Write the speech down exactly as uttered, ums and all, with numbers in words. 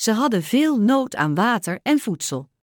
Ze hadden veel nood aan water en voedsel.